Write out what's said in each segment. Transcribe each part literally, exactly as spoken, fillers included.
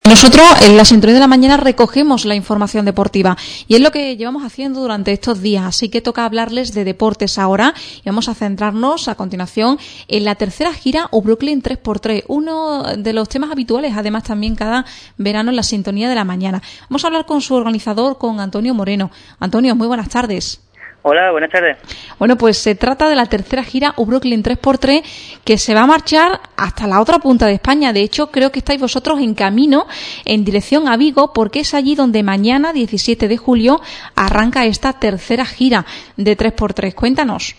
Nosotros en la Sintonía de la Mañana recogemos la información deportiva y es lo que llevamos haciendo durante estos días, así que toca hablarles de deportes ahora y vamos a centrarnos a continuación en la tercera gira o Brooklyn tres por tres, uno de los temas habituales además también cada verano en la Sintonía de la Mañana. Vamos a hablar con su organizador, con Antonio Moreno. Antonio, muy buenas tardes. Hola, buenas tardes. Bueno, pues se trata de la tercera gira U Brooklyn tres por tres que se va a marchar hasta la otra punta de España. De hecho, creo que estáis vosotros en camino en dirección a Vigo porque es allí donde mañana, diecisiete de julio, arranca esta tercera gira de tres por tres. Cuéntanos.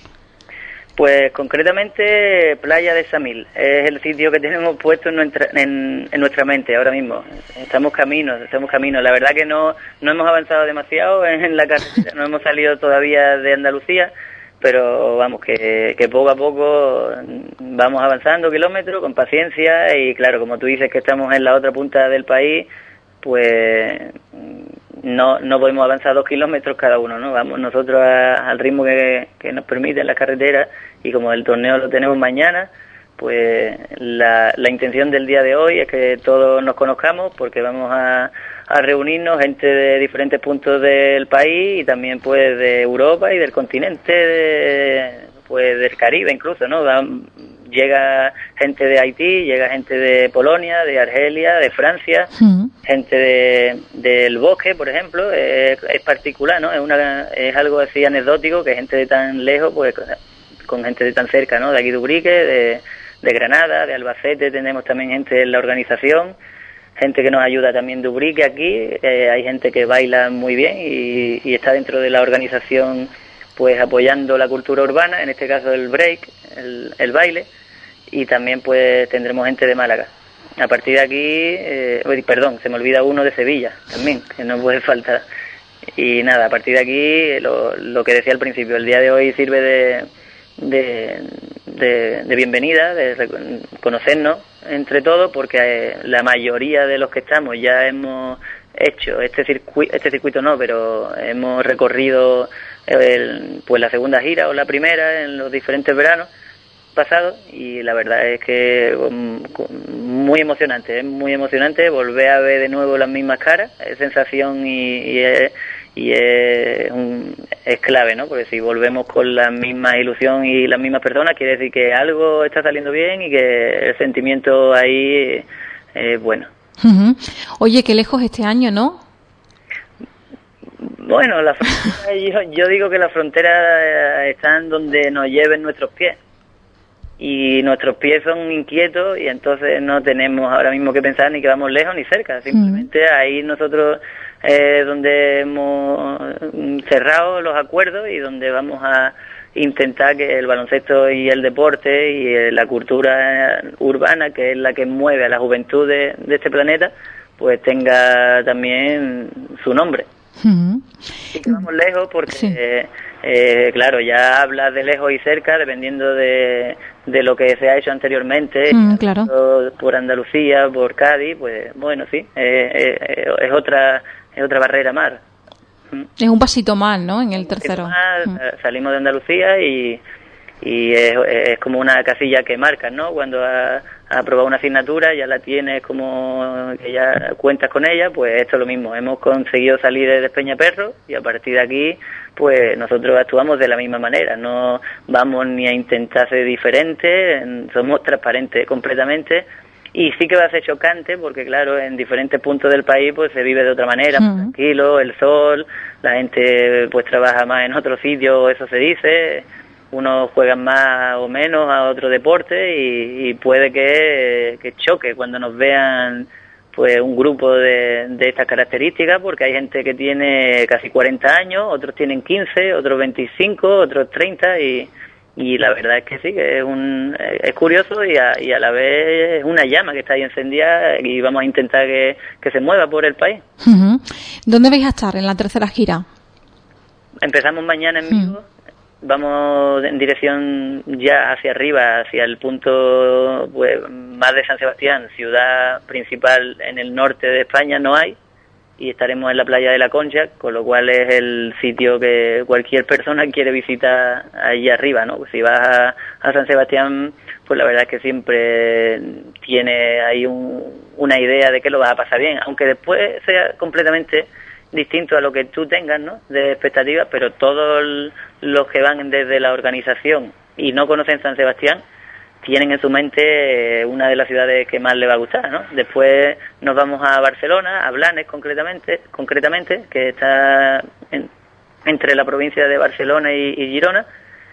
Pues concretamente Playa de Samil es el sitio que tenemos puesto en nuestra, en, en nuestra mente ahora mismo. Estamos caminos, estamos caminos. La verdad que no, no hemos avanzado demasiado en la carretera, no hemos salido todavía de Andalucía, pero vamos, que, que poco a poco vamos avanzando kilómetros con paciencia y claro, como tú dices que estamos en la otra punta del país, pues no no podemos avanzar dos kilómetros cada uno, ¿no? Vamos nosotros a, al ritmo que, que nos permiten las carreteras y como el torneo lo tenemos mañana, pues la, la intención del día de hoy es que todos nos conozcamos porque vamos a, a reunirnos gente de diferentes puntos del país y también pues de Europa y del continente, de, pues del Caribe incluso, ¿no? Dan, llega gente de Haití, llega gente de Polonia, de Argelia, de Francia, mm. gente de del Bosque, por ejemplo, es, es particular, ¿no? Es una es algo así anecdótico que gente de tan lejos, pues con gente de tan cerca, ¿no? De aquí de Ubrique, de, de Granada, de Albacete, tenemos también gente en la organización, gente que nos ayuda también de Ubrique aquí, eh, hay gente que baila muy bien y, y está dentro de la organización, pues apoyando la cultura urbana, en este caso el break, el, el baile. Y también pues tendremos gente de Málaga. A partir de aquí, eh, perdón, se me olvida uno de Sevilla también, que no puede faltar. Y nada, a partir de aquí, lo, lo que decía al principio, el día de hoy sirve de, de, de, de bienvenida, de conocernos entre todos, porque eh, la mayoría de los que estamos ya hemos hecho este circuito, este circuito no, pero hemos recorrido el, pues la segunda gira o la primera en los diferentes veranos pasado y la verdad es que um, muy emocionante, es muy emocionante volver a ver de nuevo las mismas caras, es sensación y, y, es, y es, un, es clave, ¿no? Porque si volvemos con la misma ilusión y las mismas personas quiere decir que algo está saliendo bien y que el sentimiento ahí es bueno. Uh-huh. Oye, qué lejos este año, ¿no? Bueno, la frontera, yo, yo digo que las fronteras están donde nos lleven nuestros pies. Y nuestros pies son inquietos y entonces no tenemos ahora mismo que pensar ni que vamos lejos ni cerca, simplemente mm. ahí nosotros eh, donde hemos cerrado los acuerdos y donde vamos a intentar que el baloncesto y el deporte y eh, la cultura urbana, que es la que mueve a la juventud de, de este planeta, pues tenga también su nombre. Mm. Y que vamos lejos porque... Sí. Eh, Eh, claro, ya hablas de lejos y cerca dependiendo de, de lo que se ha hecho anteriormente, mm, claro. por Andalucía, por Cádiz, pues bueno, sí, eh, eh, es otra es otra barrera más. Es un pasito más, ¿no? En el tercero. Más, mm. Salimos de Andalucía y, y es, es como una casilla que marcas, ¿no? Cuando has ha aprobado una asignatura, ya la tienes como que ya cuentas con ella, pues esto es lo mismo, hemos conseguido salir de Despeñaperro y a partir de aquí pues nosotros actuamos de la misma manera, no vamos ni a intentar ser diferentes, somos transparentes completamente y sí que va a ser chocante porque claro, en diferentes puntos del país pues se vive de otra manera, uh-huh. tranquilo, el sol, la gente pues trabaja más en otro sitio, eso se dice, unos juegan más o menos a otro deporte y, y puede que, que choque cuando nos vean pues un grupo de, de estas características, porque hay gente que tiene casi cuarenta años, otros tienen quince, otros veinticinco, otros treinta y, y la verdad es que sí, que es un es curioso y a, y a la vez es una llama que está ahí encendida y vamos a intentar que, que se mueva por el país. Uh-huh. ¿Dónde vais a estar en la tercera gira? Empezamos mañana en Vigo. Uh-huh. Vamos en dirección ya hacia arriba, hacia el punto pues más de San Sebastián, ciudad principal en el norte de España no hay, y estaremos en la playa de la Concha, con lo cual es el sitio que cualquier persona quiere visitar allí arriba, ¿no? Pues si vas a, a San Sebastián, pues la verdad es que siempre tiene ahí un, una idea de que lo vas a pasar bien, aunque después sea completamente distinto a lo que tú tengas, ¿no?, de expectativas, pero todos los que van desde la organización y no conocen San Sebastián tienen en su mente una de las ciudades que más les va a gustar, ¿no? Después nos vamos a Barcelona, a Blanes concretamente, concretamente que está en, entre la provincia de Barcelona y, y Girona,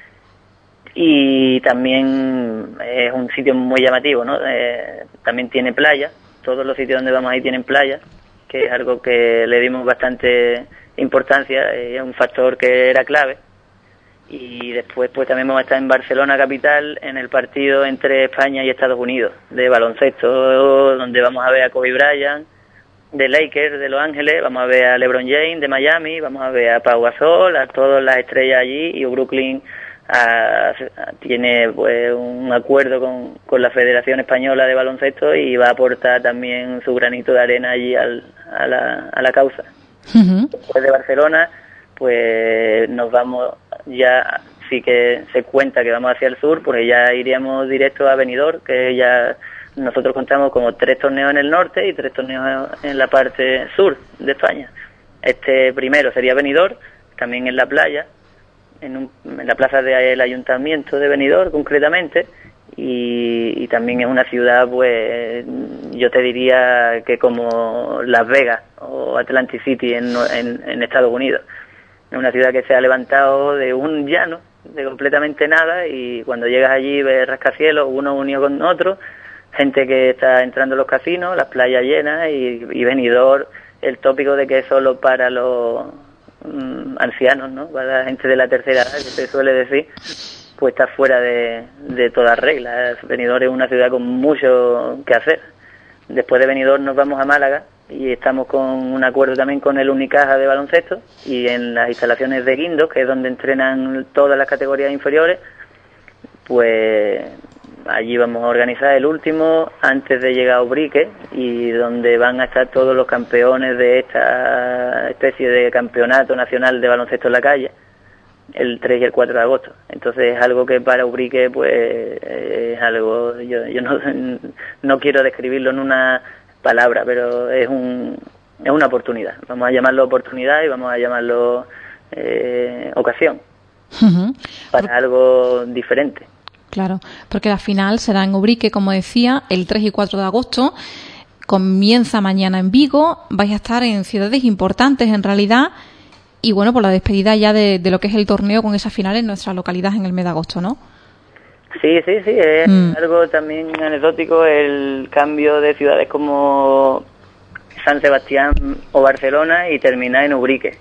y también es un sitio muy llamativo, ¿no? Eh, también tiene playa, todos los sitios donde vamos ahí tienen playa, que es algo que le dimos bastante importancia, es eh, un factor que era clave. Y después pues también vamos a estar en Barcelona capital en el partido entre España y Estados Unidos de baloncesto, donde vamos a ver a Kobe Bryant de Lakers de Los Ángeles, vamos a ver a LeBron James de Miami, vamos a ver a Pau Gasol, a todas las estrellas allí, y Brooklyn a, a, tiene pues un acuerdo con, con la Federación Española de Baloncesto y va a aportar también su granito de arena allí al, a, la, a la causa. Uh-huh. Después de Barcelona pues nos vamos, ya sí que se cuenta que vamos hacia el sur, porque ya iríamos directo a Benidorm, que ya nosotros contamos como tres torneos en el norte y tres torneos en la parte sur de España. Este primero sería Benidorm, también en la playa, en, un, en la plaza del Ayuntamiento de Benidorm concretamente, y, y también es una ciudad, pues yo te diría que como Las Vegas o Atlantic City en, en, en Estados Unidos. Es una ciudad que se ha levantado de un llano, de completamente nada, y cuando llegas allí ves rascacielos, uno unido con otro, gente que está entrando a los casinos, las playas llenas, y, y Benidorm, el tópico de que es solo para los mm, ancianos, ¿no?, para la gente de la tercera edad, que se suele decir, pues está fuera de, de todas reglas. Benidorm es una ciudad con mucho que hacer. Después de Benidorm nos vamos a Málaga, y estamos con un acuerdo también con el Unicaja de baloncesto, y en las instalaciones de Guindos, que es donde entrenan todas las categorías inferiores, pues allí vamos a organizar el último antes de llegar a Ubrique, y donde van a estar todos los campeones de esta especie de campeonato nacional de baloncesto en la calle, el tres y el cuatro de agosto. Entonces es algo que para Ubrique pues es algo, yo, yo no, no quiero describirlo en una palabra, pero es un es una oportunidad. Vamos a llamarlo oportunidad y vamos a llamarlo eh, ocasión, uh-huh, para Por... algo diferente. Claro, porque la final será en Ubrique, como decía, el tres y cuatro de agosto. Comienza mañana en Vigo. Vais a estar en ciudades importantes en realidad. Y bueno, por la despedida ya de, de lo que es el torneo con esa final en nuestra localidad en el mes de agosto, ¿no? Sí, sí, sí, es mm. algo también anecdótico el cambio de ciudades como San Sebastián o Barcelona y terminar en Ubrique.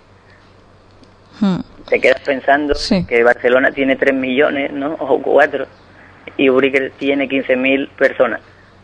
Mm. Te quedas pensando sí. que Barcelona tiene tres millones, ¿no?, o cuatro, y Ubrique tiene quince mil personas.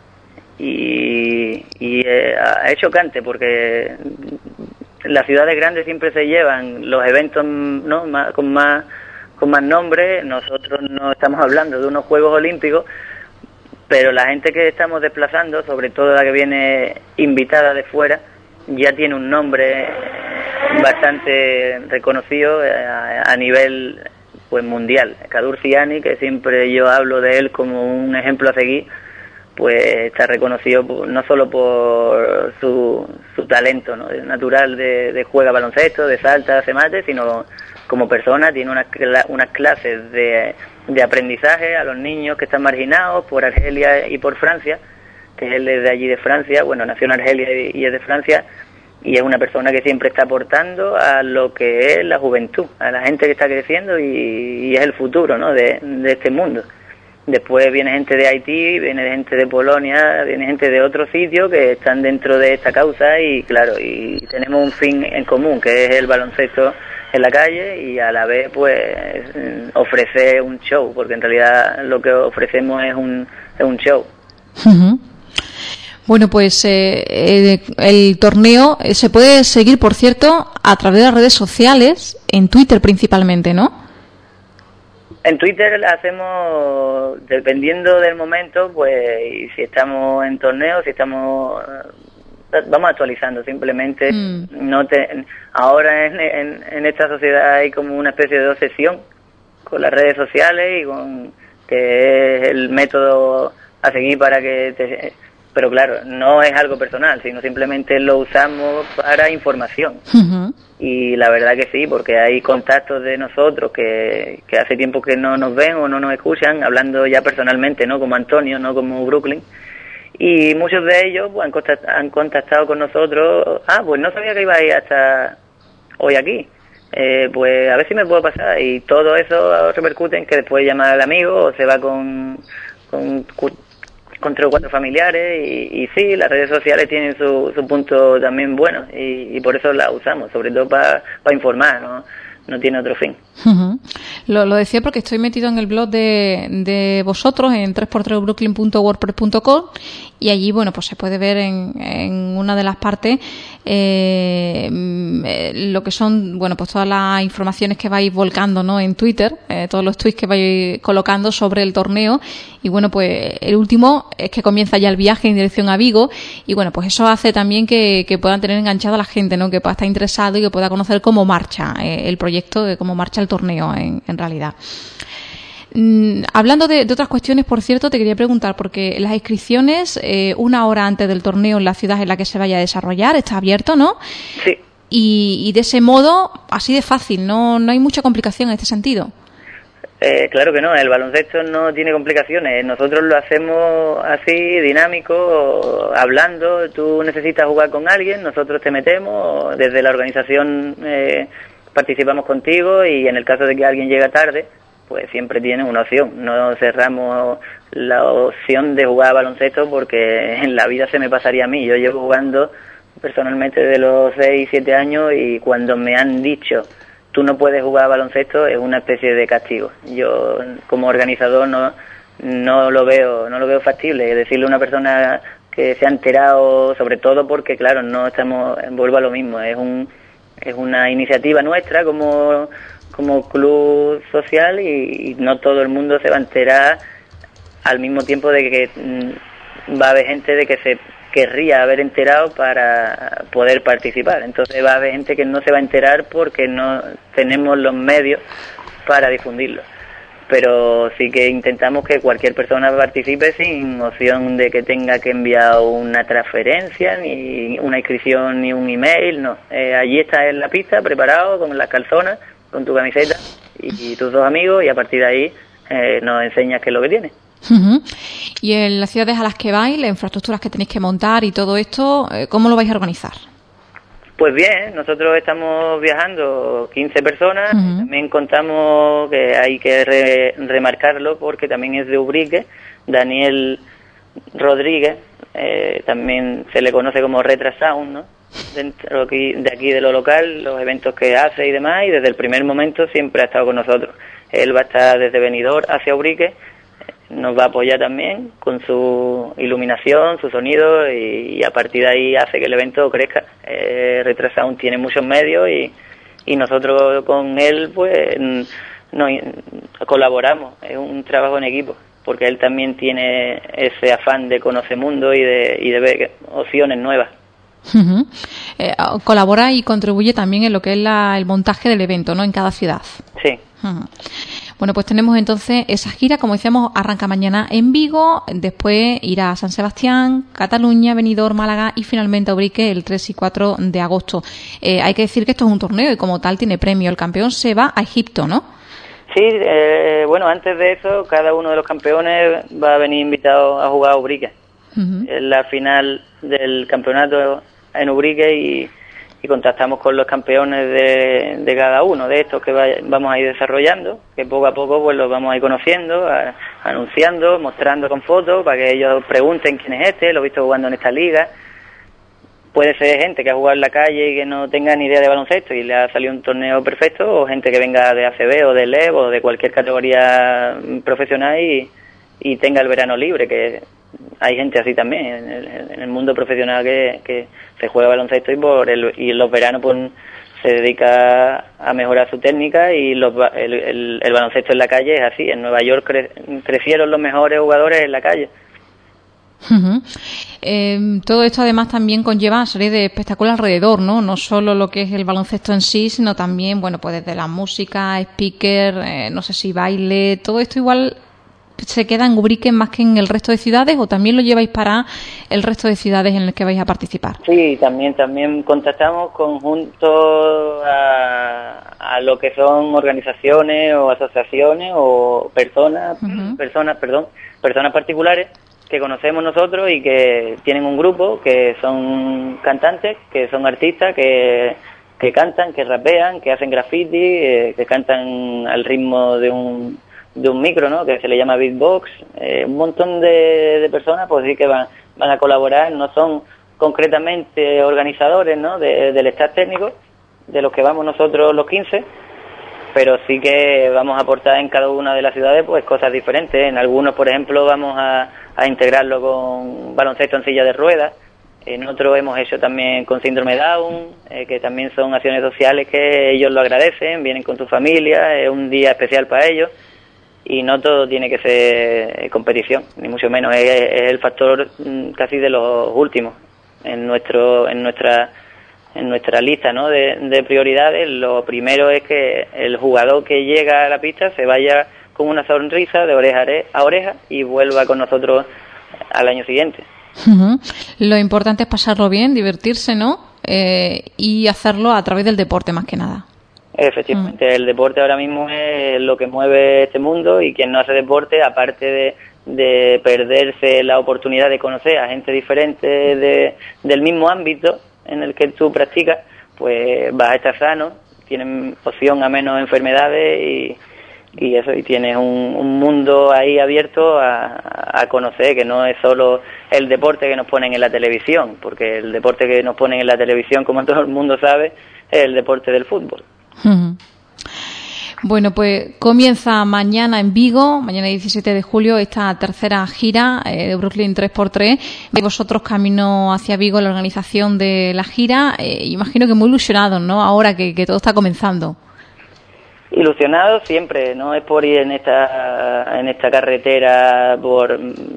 Y, y eh, es chocante porque las ciudades grandes siempre se llevan los eventos, ¿no?, más, con más con más nombre. Nosotros no estamos hablando de unos Juegos Olímpicos, pero la gente que estamos desplazando, sobre todo la que viene invitada de fuera, ya tiene un nombre bastante reconocido a, a nivel pues mundial. Kadur Ziani, que siempre yo hablo de él como un ejemplo a seguir, pues está reconocido no solo por su, su talento, ¿no?, natural de, de juega baloncesto, de salta, hace mate, sino como persona. Tiene unas, unas clases de, de aprendizaje a los niños que están marginados por Argelia y por Francia, que él es de allí de Francia, bueno, nació en Argelia y es de Francia, y es una persona que siempre está aportando a lo que es la juventud, a la gente que está creciendo, y, y es el futuro, ¿no?, de, de este mundo. Después viene gente de Haití, viene gente de Polonia, viene gente de otros sitios que están dentro de esta causa, y claro, y tenemos un fin en común, que es el baloncesto en la calle, y a la vez pues ofrecer un show, porque en realidad lo que ofrecemos es un, es un show. Uh-huh. Bueno, pues eh, el, el torneo se puede seguir, por cierto, a través de las redes sociales, en Twitter principalmente, ¿no? En Twitter hacemos, dependiendo del momento, pues, y si estamos en torneo, si estamos vamos actualizando simplemente. Mm. No te, ahora en, en, en esta sociedad hay como una especie de obsesión con las redes sociales y con que es el método a seguir para que te... Pero claro, no es algo personal, sino simplemente lo usamos para información. Uh-huh. Y la verdad que sí, porque hay contactos de nosotros que, que hace tiempo que no nos ven o no nos escuchan, hablando ya personalmente, no como Antonio, no como Brooklyn. Y muchos de ellos pues, han, contactado, han contactado con nosotros. Ah, pues no sabía que iba a ir hasta hoy aquí. Eh, pues a ver si me puedo pasar. Y todo eso repercute en que después llama al amigo o se va con... con con tres o cuatro familiares y, y sí, las redes sociales tienen su, su punto también bueno y, y por eso las usamos, sobre todo para pa informar, ¿no? No tiene otro fin. Uh-huh. Lo, lo decía porque estoy metido en el blog de, de vosotros en tres por tres brooklyn punto wordpress punto com y allí, bueno, pues se puede ver en, en una de las partes eh, lo que son, bueno, pues todas las informaciones que vais volcando, ¿no? En Twitter, eh, todos los tweets que vais colocando sobre el torneo y bueno, pues el último es que comienza ya el viaje en dirección a Vigo y bueno, pues eso hace también que, que puedan tener enganchada a la gente, ¿no? Que pueda estar interesado y que pueda conocer cómo marcha eh, el proyecto, de cómo marcha el torneo en, en realidad. Mm, hablando de, de otras cuestiones, por cierto, te quería preguntar, porque las inscripciones, eh, una hora antes del torneo en la ciudad en la que se vaya a desarrollar, está abierto, ¿no? Sí. Y, y de ese modo, así de fácil, no, no hay mucha complicación en este sentido. Eh, claro que no, el baloncesto no tiene complicaciones, nosotros lo hacemos así, dinámico, hablando, tú necesitas jugar con alguien, nosotros te metemos, desde la organización eh, participamos contigo y en el caso de que alguien llegue tarde, pues siempre tienes una opción, no cerramos la opción de jugar a baloncesto porque en la vida se me pasaría a mí, yo llevo jugando personalmente de los seis, siete años y cuando me han dicho tú no puedes jugar a baloncesto es una especie de castigo. Yo como organizador no no lo veo no lo veo factible decirle a una persona que se ha enterado, sobre todo porque claro, no estamos, vuelvo a lo mismo, es un es una iniciativa nuestra como como club social y, y no todo el mundo se va a enterar al mismo tiempo de que mm, va a haber gente de que se querría haber enterado para poder participar. Entonces va a haber gente que no se va a enterar porque no tenemos los medios para difundirlo. Pero sí que intentamos que cualquier persona participe sin opción de que tenga que enviar una transferencia, ni una inscripción, ni un email, no. Eh, allí estás en la pista, preparado, con las calzonas, con tu camiseta y, y tus dos amigos, y a partir de ahí eh, nos enseñas qué es lo que tienes. Uh-huh. Y en las ciudades a las que vais, las infraestructuras que tenéis que montar y todo esto, ¿cómo lo vais a organizar? Pues bien, nosotros estamos viajando quince personas, uh-huh. También contamos que hay que re- remarcarlo porque también es de Ubrique, Daniel Rodríguez, eh, también se le conoce como Retrasound, ¿no? Dentro aquí, de aquí de lo local, los eventos que hace y demás, y desde el primer momento siempre ha estado con nosotros. Él va a estar desde Benidorm hacia Ubrique, nos va a apoyar también con su iluminación, su sonido y, y a partir de ahí hace que el evento crezca. Eh, Retrasound tiene muchos medios y, y nosotros con él pues nos colaboramos, es un trabajo en equipo porque él también tiene ese afán de conocer mundo y de, y de ver opciones nuevas. Uh-huh. Eh, colabora y contribuye también en lo que es la, el montaje del evento, ¿no? En cada ciudad. Sí. Uh-huh. Bueno, pues tenemos entonces esa gira, como decíamos, arranca mañana en Vigo, después irá a San Sebastián, Cataluña, Benidorm, Málaga y finalmente a Ubrique el tres y cuatro de agosto. Eh, hay que decir que esto es un torneo y como tal tiene premio. El campeón se va a Egipto, ¿no? Sí, eh, bueno, antes de eso, cada uno de los campeones va a venir invitado a jugar a Ubrique. Uh-huh. Es la final del campeonato en Ubrique y... y contactamos con los campeones de, de cada uno de estos que vaya, vamos a ir desarrollando, que poco a poco pues los vamos a ir conociendo, a, anunciando, mostrando con fotos para que ellos pregunten quién es este, lo he visto jugando en esta liga. Puede ser gente que ha jugado en la calle y que no tenga ni idea de baloncesto y le ha salido un torneo perfecto, o gente que venga de A C B o de L E V o de cualquier categoría profesional y, y tenga el verano libre, que hay gente así también en el, en el mundo profesional que, que se juega baloncesto y por el, y en los veranos pues se dedica a mejorar su técnica y los, el, el, el baloncesto en la calle es así. En Nueva York cre, crecieron los mejores jugadores en la calle. Uh-huh. Eh, todo esto además también conlleva una serie de espectáculos alrededor, ¿no? No solo lo que es el baloncesto en sí, sino también, bueno, pues desde la música, speaker, eh, no sé si baile, todo esto igual se queda en Ubrique más que en el resto de ciudades, o también lo lleváis para el resto de ciudades en las que vais a participar. Sí, también también contactamos conjunto a, a lo que son organizaciones o asociaciones o personas, uh-huh. personas, perdón, personas particulares que conocemos nosotros y que tienen un grupo, que son cantantes, que son artistas, que que cantan, que rapean, que hacen graffiti, eh, que cantan al ritmo de un de un micro, ¿no? Que se le llama beatbox. Eh, un montón de, de personas, pues sí que van van a colaborar. No son concretamente organizadores, ¿no? De, del staff técnico, de los que vamos nosotros los quince, pero sí que vamos a aportar en cada una de las ciudades pues cosas diferentes. En algunos, por ejemplo, vamos a, a integrarlo con baloncesto en silla de ruedas. En otros hemos hecho también con síndrome Down, eh, que también son acciones sociales que ellos lo agradecen, vienen con su familia, es un día especial para ellos. Y no todo tiene que ser competición, ni mucho menos, es, es el factor casi de los últimos en nuestro en nuestra en nuestra lista, ¿no? de, de prioridades. Lo primero es que el jugador que llega a la pista se vaya con una sonrisa de oreja a oreja y vuelva con nosotros al año siguiente. Uh-huh. Lo importante es pasarlo bien, divertirse, ¿no? Eh, y hacerlo a través del deporte más que nada. Efectivamente, el deporte ahora mismo es lo que mueve este mundo, y quien no hace deporte, aparte de, de perderse la oportunidad de conocer a gente diferente de, del mismo ámbito en el que tú practicas, pues vas a estar sano, tienes opción a menos enfermedades y, y eso, y tienes un, un mundo ahí abierto a, a conocer, que no es solo el deporte que nos ponen en la televisión, porque el deporte que nos ponen en la televisión, como todo el mundo sabe, es el deporte del fútbol. Uh-huh. Bueno, pues comienza mañana en Vigo, mañana diecisiete de julio, esta tercera gira eh, de Brooklyn tres por tres. Vais vosotros camino hacia Vigo, la organización de la gira. Eh, imagino que muy ilusionados, ¿no? Ahora que, que todo está comenzando. Ilusionados siempre, no es por ir en esta en esta carretera por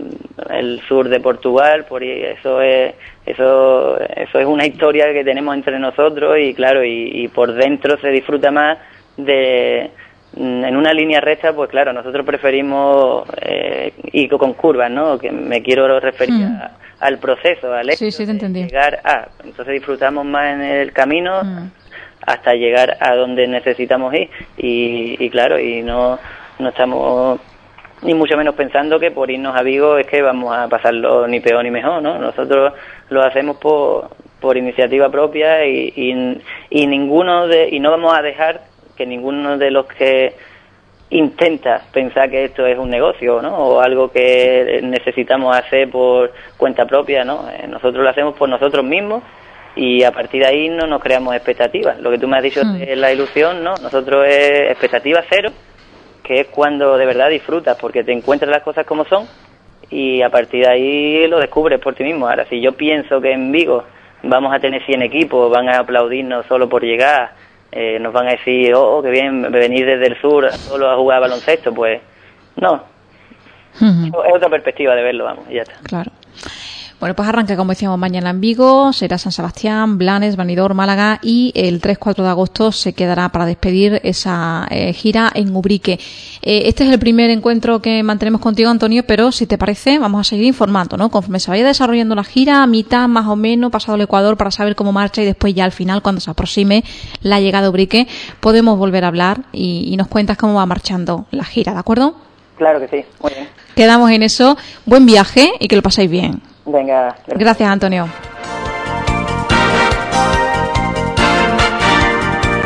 el sur de Portugal, por ir, eso es eso eso es una historia que tenemos entre nosotros, y claro, y, y por dentro se disfruta más de en una línea recta. Pues claro, nosotros preferimos eh, ir con curvas, ¿no? Que me quiero referir mm. a, al proceso, al hecho sí, sí, te entendí. de llegar a, entonces disfrutamos más en el camino mm. hasta llegar a donde necesitamos ir, y, y claro, y no no estamos ni mucho menos pensando que por irnos a Vigo es que vamos a pasarlo ni peor ni mejor, ¿no? Nosotros lo hacemos por por iniciativa propia, y, y, y ninguno de y no vamos a dejar que ninguno de los que intenta pensar que esto es un negocio, ¿no? O algo que necesitamos hacer por cuenta propia, ¿no? Nosotros lo hacemos por nosotros mismos, y a partir de ahí no nos creamos expectativas. Lo que tú me has dicho mm. de la ilusión, ¿no? Nosotros es expectativa cero, que es cuando de verdad disfrutas, porque te encuentras las cosas como son, y a partir de ahí lo descubres por ti mismo. Ahora, si yo pienso que en Vigo vamos a tener cien equipos, van a aplaudirnos solo por llegar, eh, nos van a decir, oh, qué bien, venir desde el sur solo a jugar baloncesto, pues no. Uh-huh. Es otra perspectiva de verlo, vamos, y ya está. Claro. Bueno, pues arranca, como decíamos, mañana en Vigo, será San Sebastián, Blanes, Benidorm, Málaga, y el tres cuatro de agosto se quedará para despedir esa eh, gira en Ubrique. Eh, este es el primer encuentro que mantenemos contigo, Antonio, pero si te parece, vamos a seguir informando, ¿no? Conforme se vaya desarrollando la gira, a mitad más o menos, pasado el Ecuador, para saber cómo marcha, y después ya al final, cuando se aproxime la llegada a Ubrique, podemos volver a hablar y, y nos cuentas cómo va marchando la gira, ¿de acuerdo? Claro que sí, muy bien. Quedamos en eso. Buen viaje y que lo paséis bien. Venga. Gracias, Antonio.